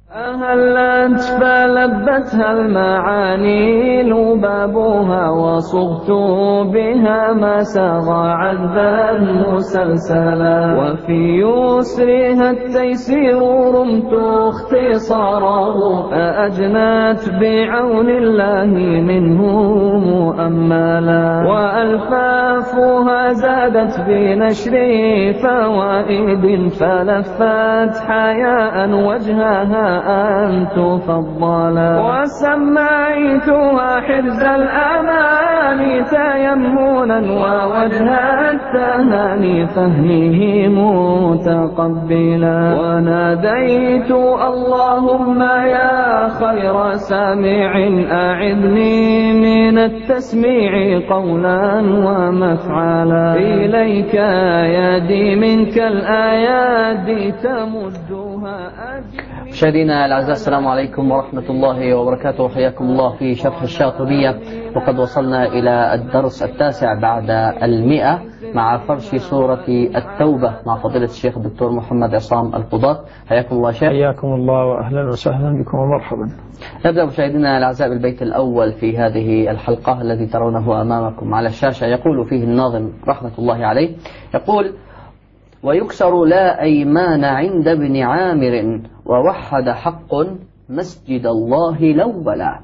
أهلت فلبتها المعاني لبابها وصغت بها ما سغى عذبا مسلسلا وفي يسرها التيسير رمت اختصاره فأجنت بعون الله منه مؤملا وألفافها زادت بنشر فوائد فلفت حياء وجهها أن تفضلا وسميتها حرز الأمان تيمنا ووجه التهاني فهمه متقبلا وناديت اللهم يا خير سامع أعذني من التسميع قولا ومفعلا إليك يدي منك الآيات تمدها مشاهدينا الأعزاء، السلام عليكم ورحمة الله وبركاته. حياكم الله في شرح الشاطبية، وقد وصلنا إلى الدرس 9 بعد 100 مع فرش سورة التوبة مع فضيلة الشيخ الدكتور محمد عصام القضاة. حياكم الله شيخ. حياكم الله وأهلا وسهلا بكم ومرحبا. نبدأ مشاهدينا الأعزاء بالبيت الأول في هذه الحلقة الذي ترونه أمامكم على الشاشة. يقول فيه الناظم رحمة الله عليه، يقول: ويكسر لا أيمان عند ابن عامر ووحد حق مسجد الله لو بلا.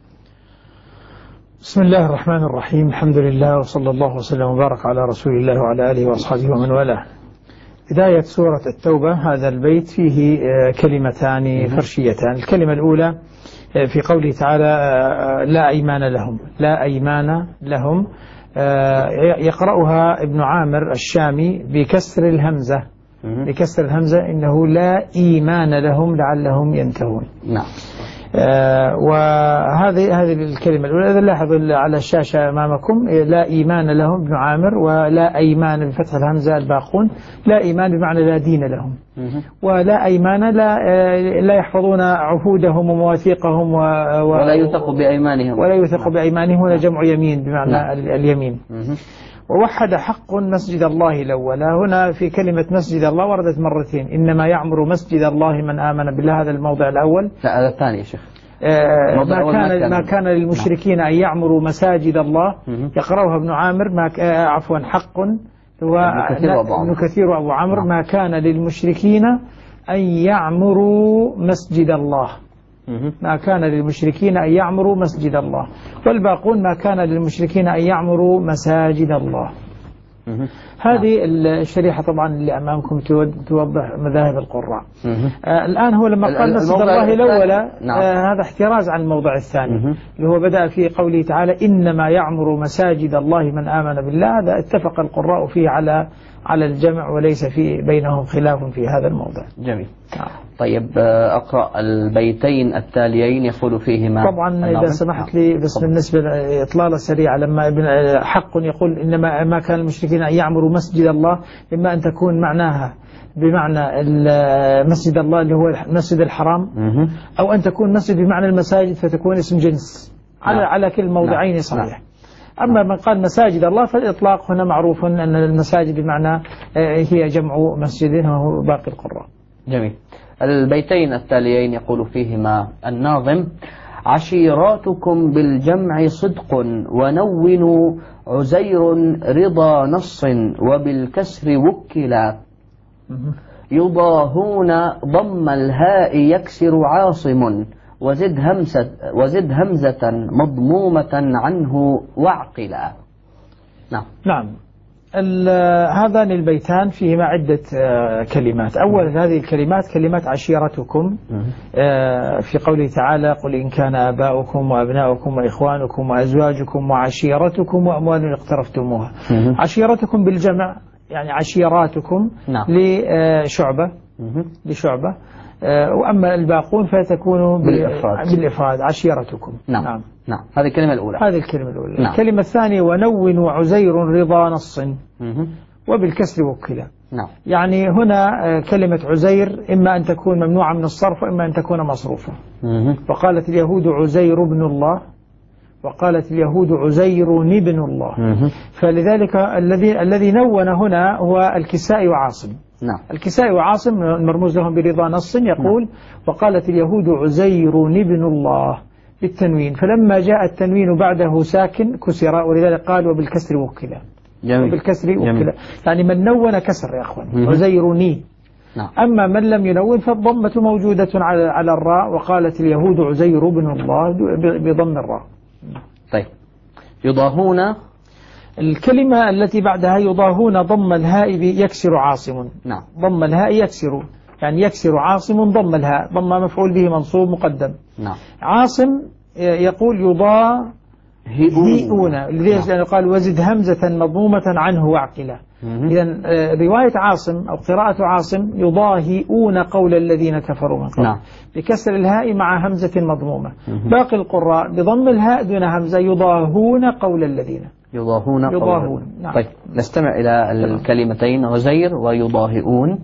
بسم الله الرحمن الرحيم، الحمد لله وصلى الله وسلم وبارك على رسول الله وعلى آله وأصحابه ومن والاه. بداية سورة التوبة، هذا البيت فيه كلمتان فرشيتان. الكلمة الأولى في قوله تعالى لا أيمان لهم، لا أيمان لهم، يقرأها ابن عامر الشامي بكسر الهمزة، بكسر الهمزة، إنه لا إيمان لهم لعلهم ينتهون. نعم. وهذه الكلمة الأولى إذا لاحظ على الشاشة أمامكم، لا إيمان لهم ابن عامر، ولا أيمان بفتح الهمزة الباقون، لا إيمان بمعنى لا دين لهم، ولا أيمان لا يحفظون عهودهم ومواثيقهم ولا يوثق بأيمانهم، ولا يوثق بأيمانهم، ولا جمع يمين بمعنى اليمين. ووحد حق مسجد الله الأولى، هنا في كلمة مسجد الله وردت مرتين، إنما يعمر مسجد الله من آمن بالله، هذا الموضع الأول. لا، هذا الثاني يا شيخ. ما كان للمشركين أن يعمروا مساجد الله، يقرأها ابن عامر، عفوا حق هو ابن كثير وأبو عمرو، ما كان للمشركين أن يعمروا مسجد الله، ما كان للمشركين أن يعمروا مسجد الله، والباقون ما كان للمشركين أن يعمروا مساجد الله. هذه الشريحة طبعا اللي أمامكم توضح مذاهب القراء. الآن هو لما قال مسجد الله الأولى، هذا احتراز عن الموضع الثاني اللي هو بدأ في قوله تعالى إنما يعمر مساجد الله من آمن بالله. هذا اتفق القراء فيه على الجمع، وليس في بينهم خلاف في هذا الموضع. جميل. طيب أقرأ البيتين التاليين يقول فيهما. طبعا إذا سمحت لي بس بالنسبة إطلالة سريعة، لما ابن حق يقول إنما ما كان المشركين أن يعمروا مسجد الله، إما أن تكون معناها بمعنى مسجد الله اللي هو المسجد الحرام، أو أن تكون مسجد بمعنى المساجد فتكون اسم جنس. على كل موضعين صحيح. أما من قال مساجد الله فالإطلاق هنا معروف أن المساجد بمعنى هي جمع مسجد، وهو باقي القراء. جميل. البيتين التاليين يقول فيهما الناظم: عشيراتكم بالجمع صدق ونونوا عزير رضا نص وبالكسر وكلا يضاهون ضم الهاء يكسر عاصم وزد همزة مضمومة عنه وعقلا. نعم. هذان البيتان فيهما عدة كلمات. أول هذه الكلمات كلمات عشيرتكم، في قوله تعالى قل إن كان آباؤكم وأبناؤكم وإخوانكم وأزواجكم وعشيرتكم وأموال اقترفتموها. عشيرتكم بالجمع يعني عشيراتكم لشعبة، وأما الباقون فتكون بالإفراد عشيرتكم. نعم. هذه الكلمة الأولى. نعم. الكلمة الثانية ونون وعزير رضا نص وبالكسر وكلا. نعم. يعني هنا كلمة عزير إما أن تكون ممنوعة من الصرف وإما أن تكون مصروفة. وقالت اليهود عزير ابن الله، وقالت اليهود عزير ابن الله. فلذلك الذي نون هنا هو الكسائي وعاصم، نعم. الكسائي وعاصم مرموز لهم برضا نص يقول نعم. وقالت اليهود عزير ابن الله بالتنوين، فلما جاء التنوين بعده ساكن كسر، ولذلك قال وبالكسر وكلا. وبالكسر وكلا يعني من نون كسر يا أخوان، عزيرني. نعم. أما من لم ينون فالضمة موجودة على الراء، وقالت اليهود عزير ابن الله بضم الراء. طيب يضاهون، الكلمة التي بعدها يضاهون ضم الهاء يكسر عاصم. نعم. ضم الهاء يكسر، يعني يكسر عاصم ضم الهاء، ضم مفعول به منصوب مقدم. نعم. عاصم يقول يضاهئون، لذلك قال وزد همزة مضمومة عنه واعقلا. إذن رواية عاصم أو قراءة عاصم يضاهئون قول الذين كفروا من قبل. نعم. بكسر الهاء مع همزة مضمومة. باقي القراء بضم الهاء دون همزة يضاهون قول الذين. يضاهون. نعم. طيب نستمع إلى الكلمتين عزير ويضاهئون.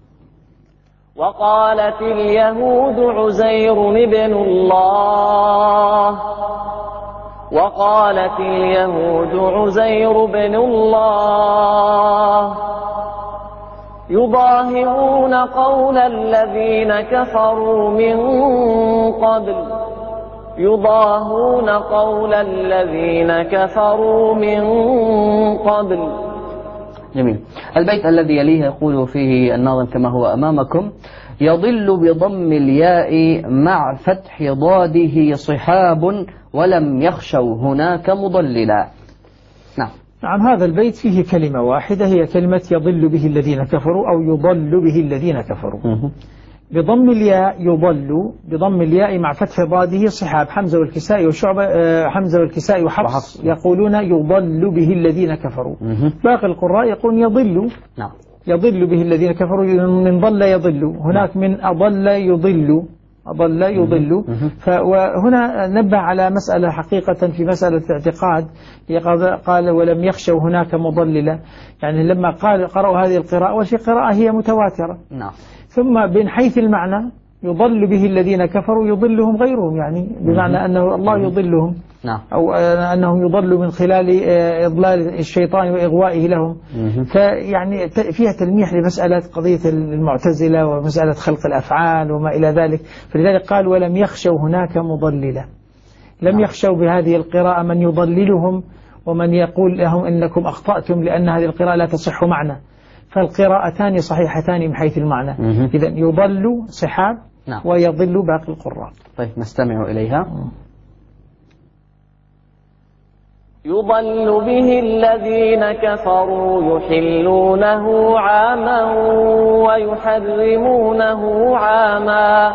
وقالت اليهود عزير ابن الله، وقالت اليهود عزير بن الله، يضاهئون قول الذين كفروا من قبل، يضاهون قول الذين كفروا من قبل. جميل. البيت الذي يليه يقول فيه الناظم كما هو أمامكم: يضل بضم الياء مع فتح ضاده صحاب ولم يخشوا هناك مضللا. نعم. هذا البيت فيه كلمة واحدة هي كلمة يضل به الذين كفروا أو يضل به الذين كفروا. بضم الياء يضل، بضم الياء مع فتح ضاده صحاب، حمزة والكسائي وشعبة، حمزة والكسائي وحفص يقولون يضل به الذين كفروا. باقي القراء يقولون يضل. نعم. يضل به الذين كفروا، من ضل يضل، هناك من أضل يضل، أضل يضل. وهنا نبه على مسألة حقيقة في مسألة اعتقاد، قال ولم يخشوا هناك مضللا، يعني لما قرأوا هذه القراءة وفي قراءة هي متواترة. نعم. ثم من حيث المعنى يضل به الذين كفروا يضلهم غيرهم، يعني بمعنى أنه الله يضلهم. نعم. أو أنه يضل من خلال إضلال الشيطان وإغوائه لهم. فيعني فيها تلميح لمسألة قضية المعتزلة ومسألة خلق الأفعال وما إلى ذلك، فلذلك قال ولم يخشوا هناك مضللا. لم يخشوا بهذه القراءة من يضللهم ومن يقول لهم إنكم أخطأتم لأن هذه القراءة لا تصح معنى، فالقراءتان صحيحتان من حيث المعنى. إذن يضل صحاب. نعم. ويضل باقي القراء. طيب نستمع إليها. يضل به الذين كفروا يحلونه عاما ويحرمونه عاما،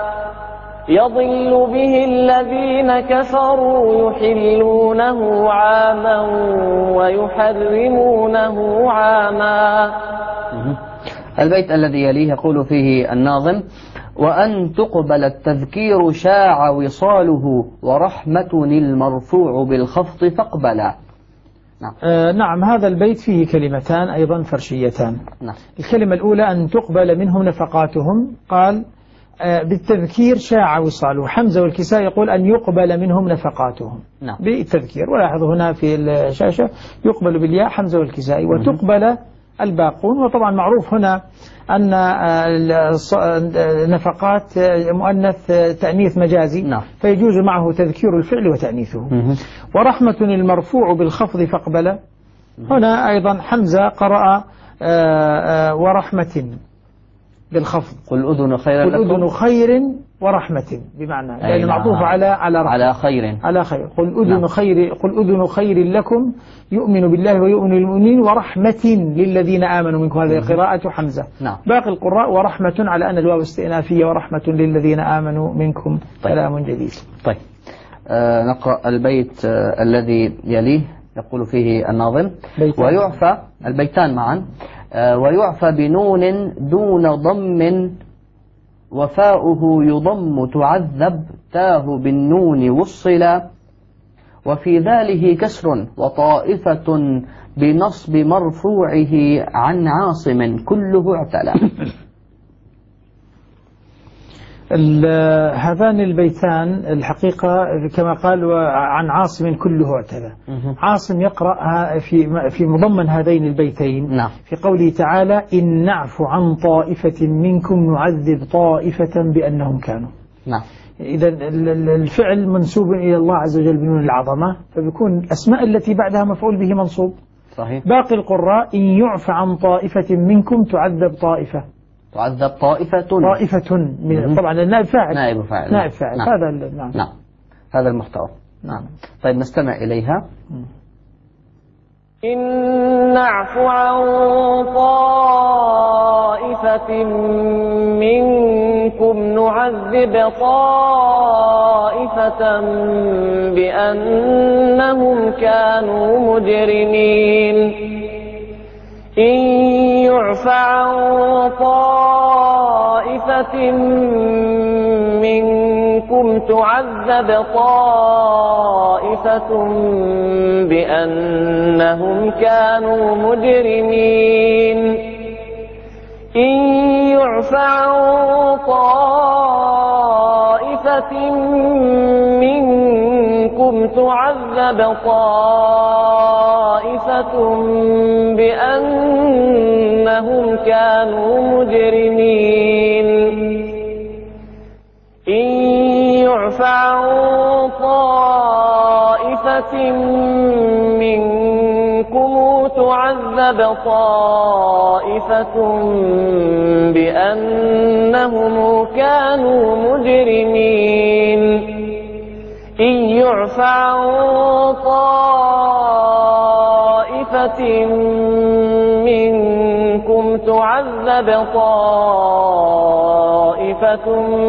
يضل به الذين كفروا يحلونه عاما ويحرمونه عاما. البيت الذي يليه يقول فيه الناظم: وأن تقبل التذكير شاع وصاله ورحمة المرفوع بالخفض فاقبلا. نعم. نعم. هذا البيت فيه كلمتان أيضا فرشيتان. نعم. الكلمة الأولى أن تقبل منهم نفقاتهم، قال بالتذكير شاع وصاله. حمزة والكسائي يقول أن يقبل منهم نفقاتهم. نعم. بالتذكير، ولاحظوا هنا في الشاشة يقبل بالياء حمزة والكسائي، وتقبل الباقون. وطبعا معروف هنا أن نفقات مؤنث تأنيث مجازي. نعم. فيجوز معه تذكير الفعل وتأنيثه. ورحمة المرفوع بالخفض فاقبل. هنا أيضا حمزة قرأ ورحمة بالخفض. قل أذن خير لكم. قل أذن خير ورحمة، بمعنى لأنه معطوف على خير. على خير. قل أذن نعم. خير، قل أذن خير لكم يؤمن بالله ويؤمن المؤمنين ورحمة للذين آمنوا منكم. هذه قراءة حمزة. نعم. باقي القراء ورحمة على أن الواو استئنافية، ورحمة للذين آمنوا منكم. طيب. كلام جديد. طيب نقرأ البيت الذي يليه يقول فيه الناظم: ويعفى، البيتان معا: ويعفى بنون دون ضم وفاؤه يضم تعذب تاه بالنون وصلا، وفي ذاله كسر وطائفة بنصب مرفوعه عن عاصم كله اعتلى. هذان البيتان الحقيقة كما قال عن عاصم كله اعتلى. عاصم يقرأ في مضمن هذين البيتين نعم. في قوله تعالى إن نعفو عن طائفة منكم نعذب طائفة بأنهم كانوا. نعم. إذا الفعل منسوب إلى الله عز وجل بنون العظمة، فبيكون الأسماء التي بعدها مفعول به منصوب. صحيح. باقي القراء إن يعفى عن طائفة منكم تعذب طائفة. تعذب طائفة. طبعا النائب فاعل. نائب فاعل. نائب فاعل. نعم. هذا نعم. نعم. هذا المحتوى. نعم. طيب نستمع إليها. إن نعفو عن طائفة منكم نعذب طائفة بأنهم كانوا مجرمين إن يعفى عن طائفة منكم تعذب طائفة بأنهم كانوا مجرمين إن يعفى عن طائفة منكم تعذب طائفة بأنهم كانوا مجرمين إن يعفى عن طائفة منكم تعذب طائفة بأنهم كانوا مجرمين إن يعفى عن طائفة منكم تعذب طائفة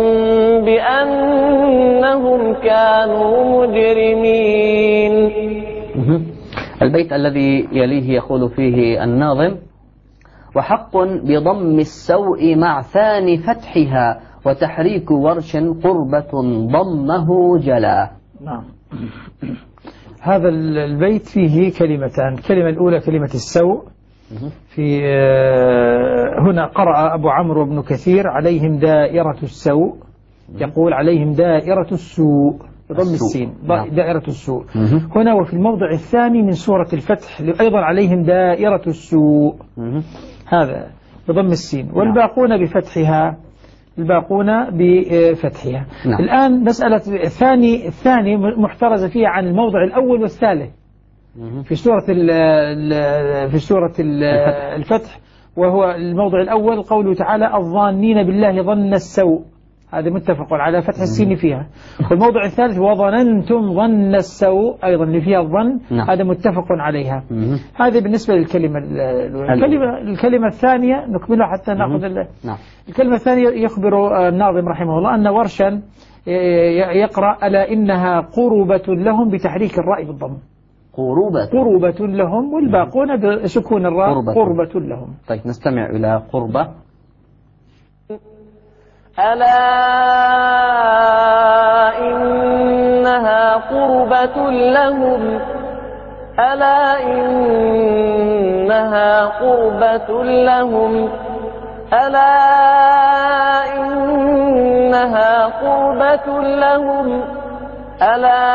بأنهم كانوا مجرمين. البيت الذي يليه يقول فيه الناظم وحق بضم السوء مع ثاني فتحها وتحريك ورش قربة ضمه جلا. نعم. هذا البيت فيه كلمتان، الكلمة الأولى كلمة السوء. في هنا قرأ أبو عمرو بن كثير عليهم دائرة السوء، يقول عليهم دائرة السوء بضم السين دائرة السوء. هنا وفي الموضع الثاني من سورة الفتح أيضا عليهم دائرة السوء، هذا بضم السين، والباقون بفتحها، الباقون بفتحها. نعم. الآن مسألة الثاني محترزة فيها عن الموضع الأول والثالث في سورة الفتح، وهو الموضع الأول قوله تعالى الظانين بالله ظن السوء، هذا متفق على فتح السين فيها. والموضع الثالث وظننتم ظن السوء أيضا اللي فيها الظن، هذا متفق عليها. هذه بالنسبة للكلمة الكلمة الثانية نكملها حتى نأخذ الكلمة الثانية. يخبر الناظم رحمه الله أن ورشا يقرأ ألا إنها قربة لهم بتحريك الراء بالضم، قربة لهم، والباقون بسكون الراء قربة لهم. طيب نستمع إلى قربة. ألا إنها قربة لهم ألا إنها قربة لهم ألا إنها قربة لهم ألا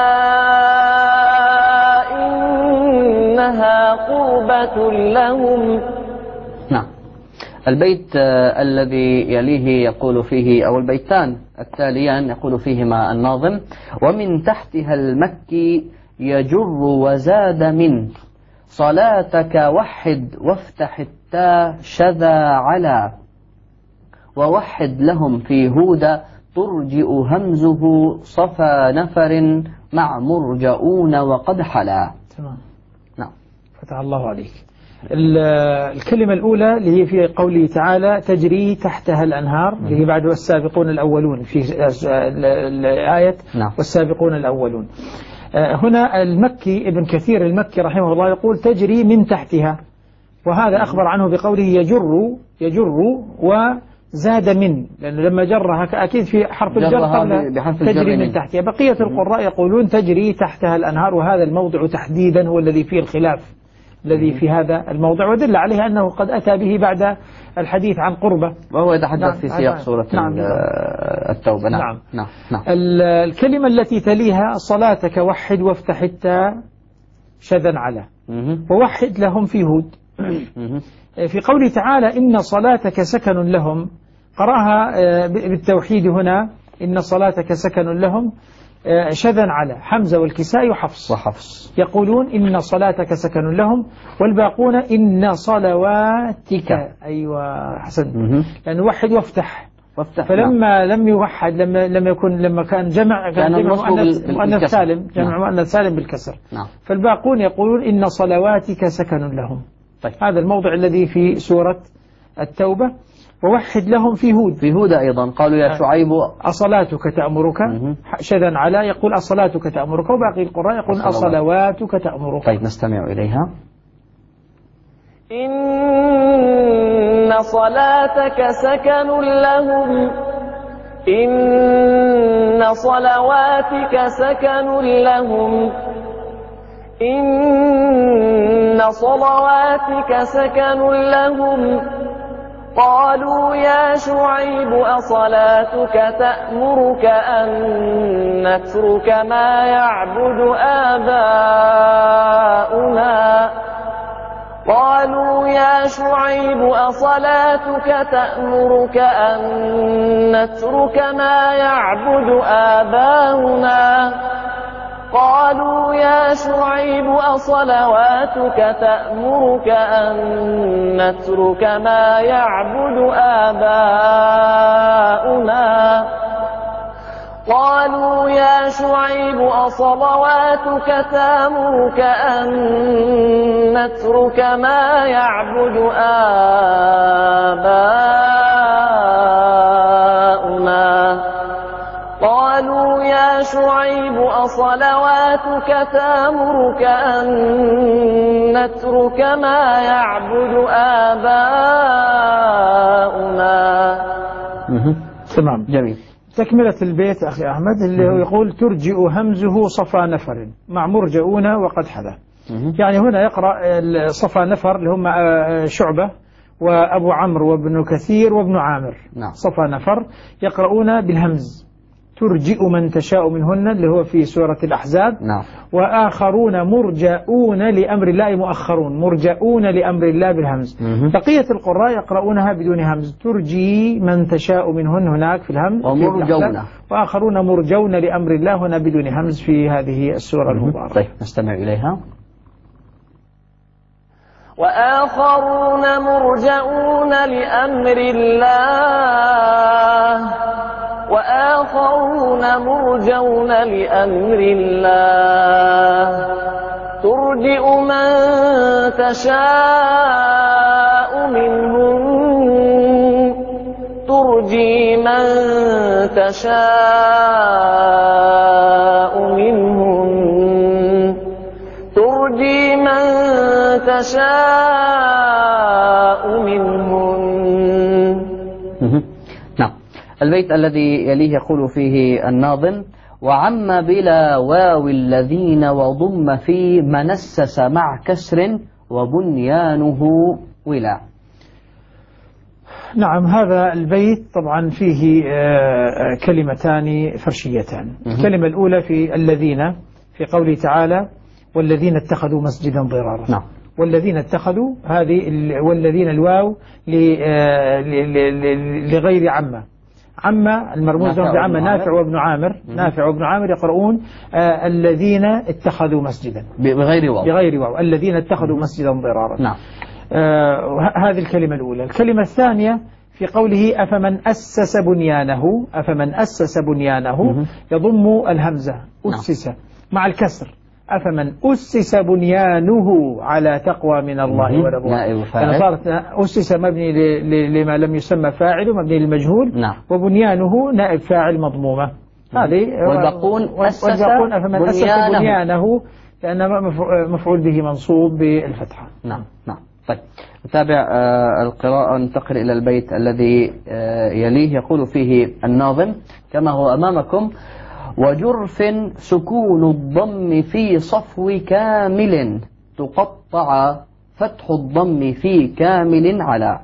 إنها قربة لهم. نعم. البيت الذي يليه يقول فيه أو البيتان التاليان يقول فيهما الناظم ومن تحتها المكي يجر وزاد من صلاتك وحد وافتح التاء شذا على ووحد لهم في هود ترجئ همزه صفى نفر مع مرجؤون وقد حلا. تمام. نعم. فتح الله عليك. الكلمة الأولى اللي هي في قوله تعالى تجري تحتها الأنهار، اللي هي بعد والسابقون الأولون في الآية. نعم. والسابقون الأولون. هنا المكي ابن كثير المكي رحمه الله يقول تجري من تحتها، وهذا أخبر عنه بقوله يجر وزاد من، لأنه لما جرها أكيد في حرف الجر قبل تجري من تحتها. بقية القراء يقولون تجري تحتها الأنهار، وهذا الموضع تحديدا هو الذي فيه الخلاف الذي في هذا الموضع، ودل عليه أنه قد أتى به بعد الحديث عن قربة، وهو يتحدث في سياق سورة التوبة. نعم. الكلمة التي تليها صلاتك وحد وافتح التاء شذا على، ووحد لهم في هود. في قوله تعالى إن صلاتك سكن لهم، قرأها بالتوحيد هنا إن صلاتك سكن لهم شذا على، حمزة والكساء وحفص يقولون إن صلاتك سكن لهم، والباقون إن صلواتك. أيوة حسن، لأن وحد وافتح. فلما لم يوحد، لما كان جمع مؤنث سالم، جمع مؤنث سالم بالكسر. فالباقون يقولون إن صلواتك سكن لهم. هذا الموضع الذي في سورة التوبة. ووحد لهم في هود أيضا قالوا يا شعيب أصلاتك تأمرك، شذا على يقول أصلاتك تأمرك، وباقي القراء يقول أصلواتك تأمرك. طيب نستمع إليها. إن صلاتك سكن لهم، إن صلواتك سكن لهم، إن صلواتك سكن لهم. قالوا يا شعيب أصلاتك تأمرك أن نترك ما يعبد آباؤنا، قالوا يا شعيب أصلاتك تأمرك أن نترك ما يعبد آباؤنا، قالوا يا شعيب أصلواتك تأمرك أن نترك ما يعبد آباؤنا، قالوا يا شعيب أصلواتك تأمرك أن نترك ما يعبد آباؤنا، قالوا يا شعيب أصلواتك تأمرك أن نترك ما يعبد آباؤنا. تمام، جميل. تكملة البيت أخي أحمد اللي هو يقول ترجئ همزه صفا نفر مع مرجئون وقد حذا. يعني هنا يقرأ صفا نفر اللي هم شعبة وأبو عمرو وابن كثير وابن عامر. صفا نفر يقرؤون بالهمز. ترجئ من تشاء منهن اللي هو في سورة الأحزاب. وآخرون مرجئون لأمر الله، مؤخرون مرجئون لأمر الله بالهمز. بقية القراء يقرؤونها بدون همز. ترجي من تشاء منهن هناك في الهمز، ومرجون، وآخرون مرجون لأمر الله هنا بدون همز في هذه السورة المباركة. طيب نستمع إليها. وآخرون مرجئون لأمر الله، وآخرون مرجون لأمر الله، ترجئ من تشاء منهم، ترجي من تشاء منهم، ترجي من تشاء منهم. نعم. البيت الذي يليه يقول فيه الناظم وعم بلا واو الذين وضم في منسس مع كسر وبنيانه ولا. نعم، هذا البيت طبعا فيه كلمتان فرشيتان. الكلمة الأولى في الذين في قوله تعالى والذين اتخذوا مسجدا ضرارا. نعم. والذين اتخذوا هذه والذين الواو لغير عمة. عمة المرموز بعمة نافع وابن عامر. نافع وابن عامر يقرؤون الذين اتخذوا مسجدا بغير واو الذين اتخذوا مسجدا ضرارا. نعم. هذه الكلمة الأولى. الكلمة الثانية في قوله أفمن أسس بنيانه يضم الهمزة أسس مع الكسر. أفمن أسس بنيانه على تقوى من الله ورضوان. صارت أسس مبني لما لم يسمى فاعل ومبني للمجهول. وبنيانه نائب فاعل مضمومة. هذه والباقون أفمن أسس بنيانه لأن مفعول به منصوب بالفتحة. نعم. طيب نتابع القراءة وننتقل إلى البيت الذي يليه يقول فيه الناظم كما هو أمامكم وجرف سكون الضم في صفو كامل تقطع فتح الضم في كامل على.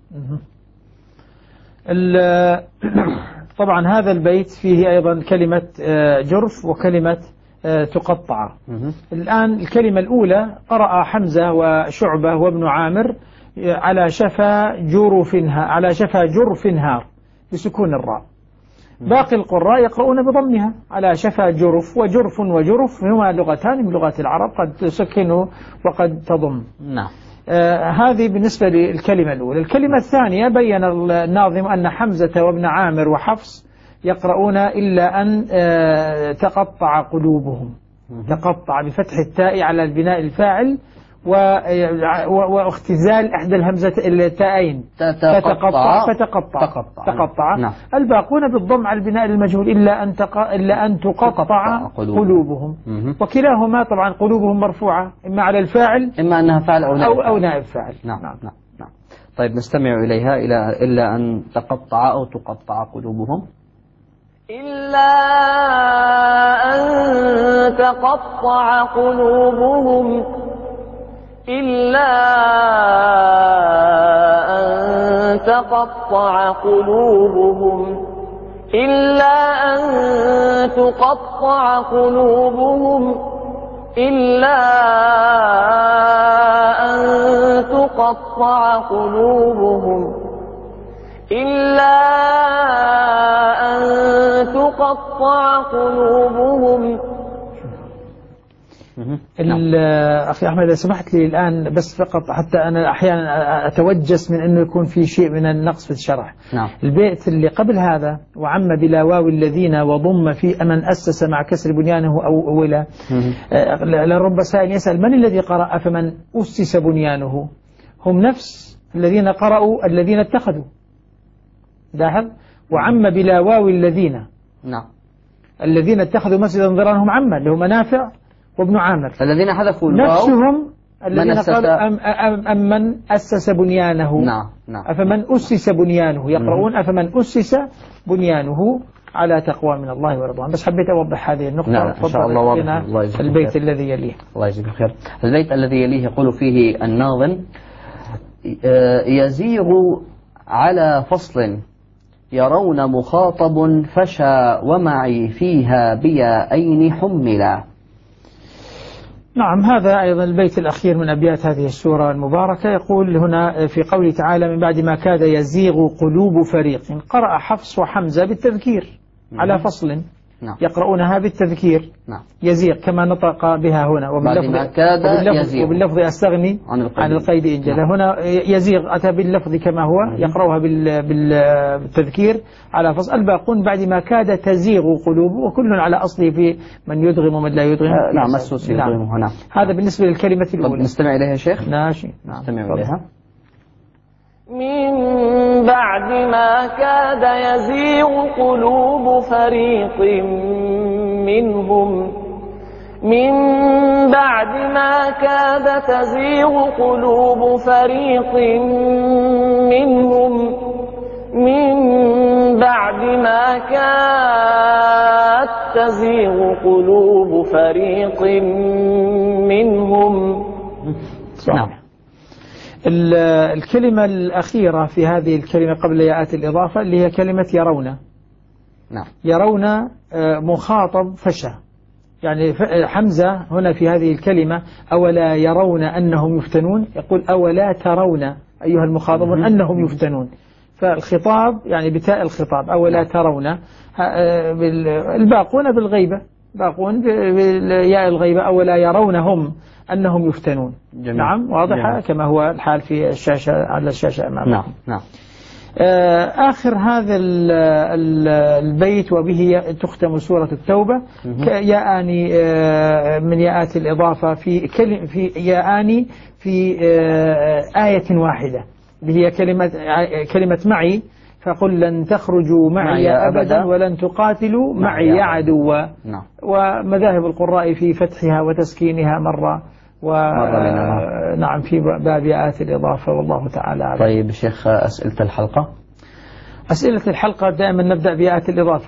طبعا هذا البيت فيه أيضا كلمة جرف وكلمة تقطع. الآن الكلمة الأولى قرأ حمزة وشعبة وابن عامر على شفا جرف هار بسكون الراء. باقي القراء يقرؤون بضمها على شفا جرف، وجرف وجرف هما لغتان من لغات العرب قد تسكن وقد تضم. نعم. هذه بالنسبة للكلمة الأولى. الكلمة الثانية بين الناظم أن حمزة وابن عامر وحفص يقرؤون إلا أن تقطع قلوبهم، تقطع بفتح التاء على البناء الفاعل واختزال إحدى التائين فتقطع. نعم. الباقون بالضم على البناء المجهول إلا أن تقطع قلوبهم. وكلاهما طبعا قلوبهم مرفوعة إما على الفاعل إما أنها فاعل أو نائب فاعل. نعم. نعم. نعم. نعم. طيب نستمع إليها إلا أن تقطع أو تقطع قلوبهم. إلا أن تقطع قلوبهم، إلا أن تقطع قلوبهم، إلا أن تقطع قلوبهم، إلا أن تقطع قلوبهم، إلا أن تقطع قلوبهم. أخي أحمد إذا سمحت لي الآن بس فقط حتى أنا أحيانا أتوجس من أنه يكون في شيء من النقص في الشرح. نعم. البيت اللي قبل هذا وعم بلا واو الذين وضم في من أسس مع كسر بنيانه أو أولا، لرب سائل يسأل من الذي قرأ فمن أسس بنيانه، هم نفس الذين قرأوا الذين اتخذوا. لاحظ وعم بلا واو الذين. نعم. الذين اتخذوا مسجدا ضرارا هم عم اللي هم نافع وابن عامر، الذين حذفوا الواو نفسهم الذين قالوا من أسس بنيانه. نعم. نعم. أفمن أسس بنيانه يقرؤون أفمن أسس بنيانه على تقوى من الله ورضوان. بس حبيت أوضح هذه النقطة. نعم. إن شاء الله واضح. البيت الذي يليه. الله يجزيك الخير. البيت الذي يليه يقول فيه الناظم يزيغ على فصل يرون مخاطب فشى ومعي فيها بيائين حملا. نعم. هذا أيضا البيت الأخير من أبيات هذه السورة المباركة. يقول هنا في قوله تعالى من بعد ما كاد يزيغ قلوب فريق، قرأ حفص وحمزة بالتذكير على فصل. نعم. يقرؤونها بالتذكير. نعم. يزيغ كما نطق بها هنا وباللفظ أستغني عن القيد إن جل. هنا يزيغ أتى باللفظ كما هو يقرأها بالتذكير على فصل. الباقون بعد ما كاد تزيغ قلوب، وكل على أصله في من يدغم ومن لا يدغم. نعم. مسوس يدغمه. نعم. هذا بالنسبة للكلمة الأولى. نستمع إليها شيخ. ناشي. نعم. نستمع إليها. من بعد ما كاد يزيغ قلوب فريق منهم، من بعد ما كاد تزيغ قلوب فريق منهم، من بعد ما كاد تزيغ قلوب فريق منهم. نعم. الكلمة الأخيرة في هذه الكلمة قبل ياءات الإضافة اللي هي كلمة يرون. نعم. يرون مخاطب فشى، يعني حمزة هنا في هذه الكلمة أولا يرون أنهم يفتنون، يقول أولا ترون أيها المخاطبون أنهم يفتنون، فالخطاب يعني بتاء الخطاب أولا ترون. الباقون بالغيبة، باقون بياء الغيبة أولا يرونهم أنهم يفتنون. جميل. نعم. واضحة كما هو الحال في الشاشة على الشاشة أمامكم. نعم. نعم. آخر هذا البيت وبه تختم سورة التوبة ياءني من ياءات الإضافة في ياءني في آية واحدة، هي كلمة معي، فقل لن تخرجوا معي أبدا ولن تقاتلوا معي عدوا. نعم. ومذاهب القراء في فتحها وتسكينها مرة نعم في باب آيات الإضافة، والله تعالى أعلم. طيب شيخ، أسئلة الحلقة. أسئلة الحلقة دائما نبدأ بآيات الإضافة.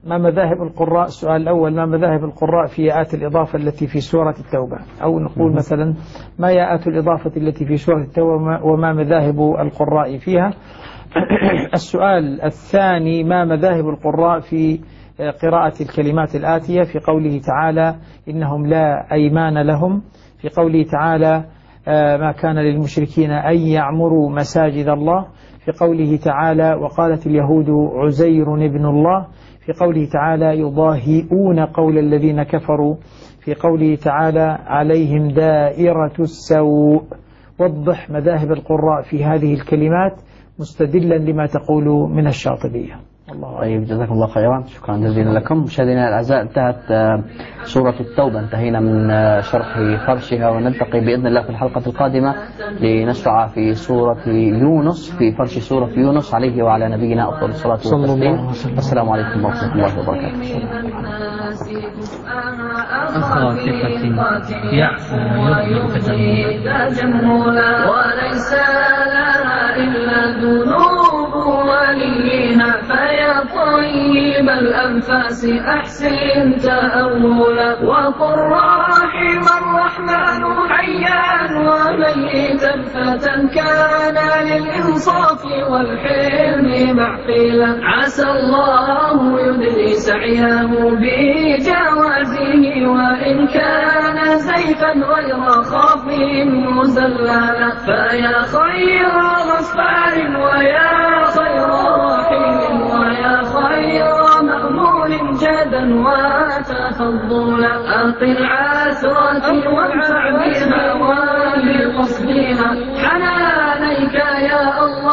ما مذاهب القراء. السؤال الأول: ما مذاهب القراء في ياءات الإضافة التي في سورة التوبة؟ أو نقول مثلا: ما ياءات الإضافة التي في سورة التوبة وما مذاهب القراء فيها؟ السؤال الثاني: ما مذاهب القراء في قراءة الكلمات الآتية في قوله تعالى: إنهم لا أيمان لهم، في قوله تعالى: ما كان للمشركين أن يعمروا مساجد الله، في قوله تعالى: وقالت اليهود عزير ابن الله، في قوله تعالى: يضاهئون قول الذين كفروا، في قوله تعالى: عليهم دائرة السوء. وضح مذاهب القراء في هذه الكلمات مستدلا لما تقول من الشاطبية. طيب، جزاكم الله خيرا، شكرا جزيلا لكم. مشاهدينا الأعزاء، انتهت سورة التوبة، انتهينا من شرح فرشها، ونلتقي بإذن الله في الحلقة القادمة لنشرع في سورة يونس، في فرش سورة يونس، عليه وعلى نبينا أفضل الصلاة والتسليم. السلام عليكم ورحمة الله وبركاته. أخا ثقة يعفو ويغفر تجملا، وليس لها إلا ذنوب وليها، فيا طيب الأنفاس أحسن تأولا، وقل رحم الرحمن حيا وميتا، فتى كان للإنصاف والحلم معقلا، عسى الله يدري سعيه بجوازه، وإن كان زيفا غير خاف مزللا، فيا خير غفار ويا خير رحيم ويا خير مأمول جدا وتفضلا، أقل عثرة وانفع بها وبقصدها، حنانيك يا الله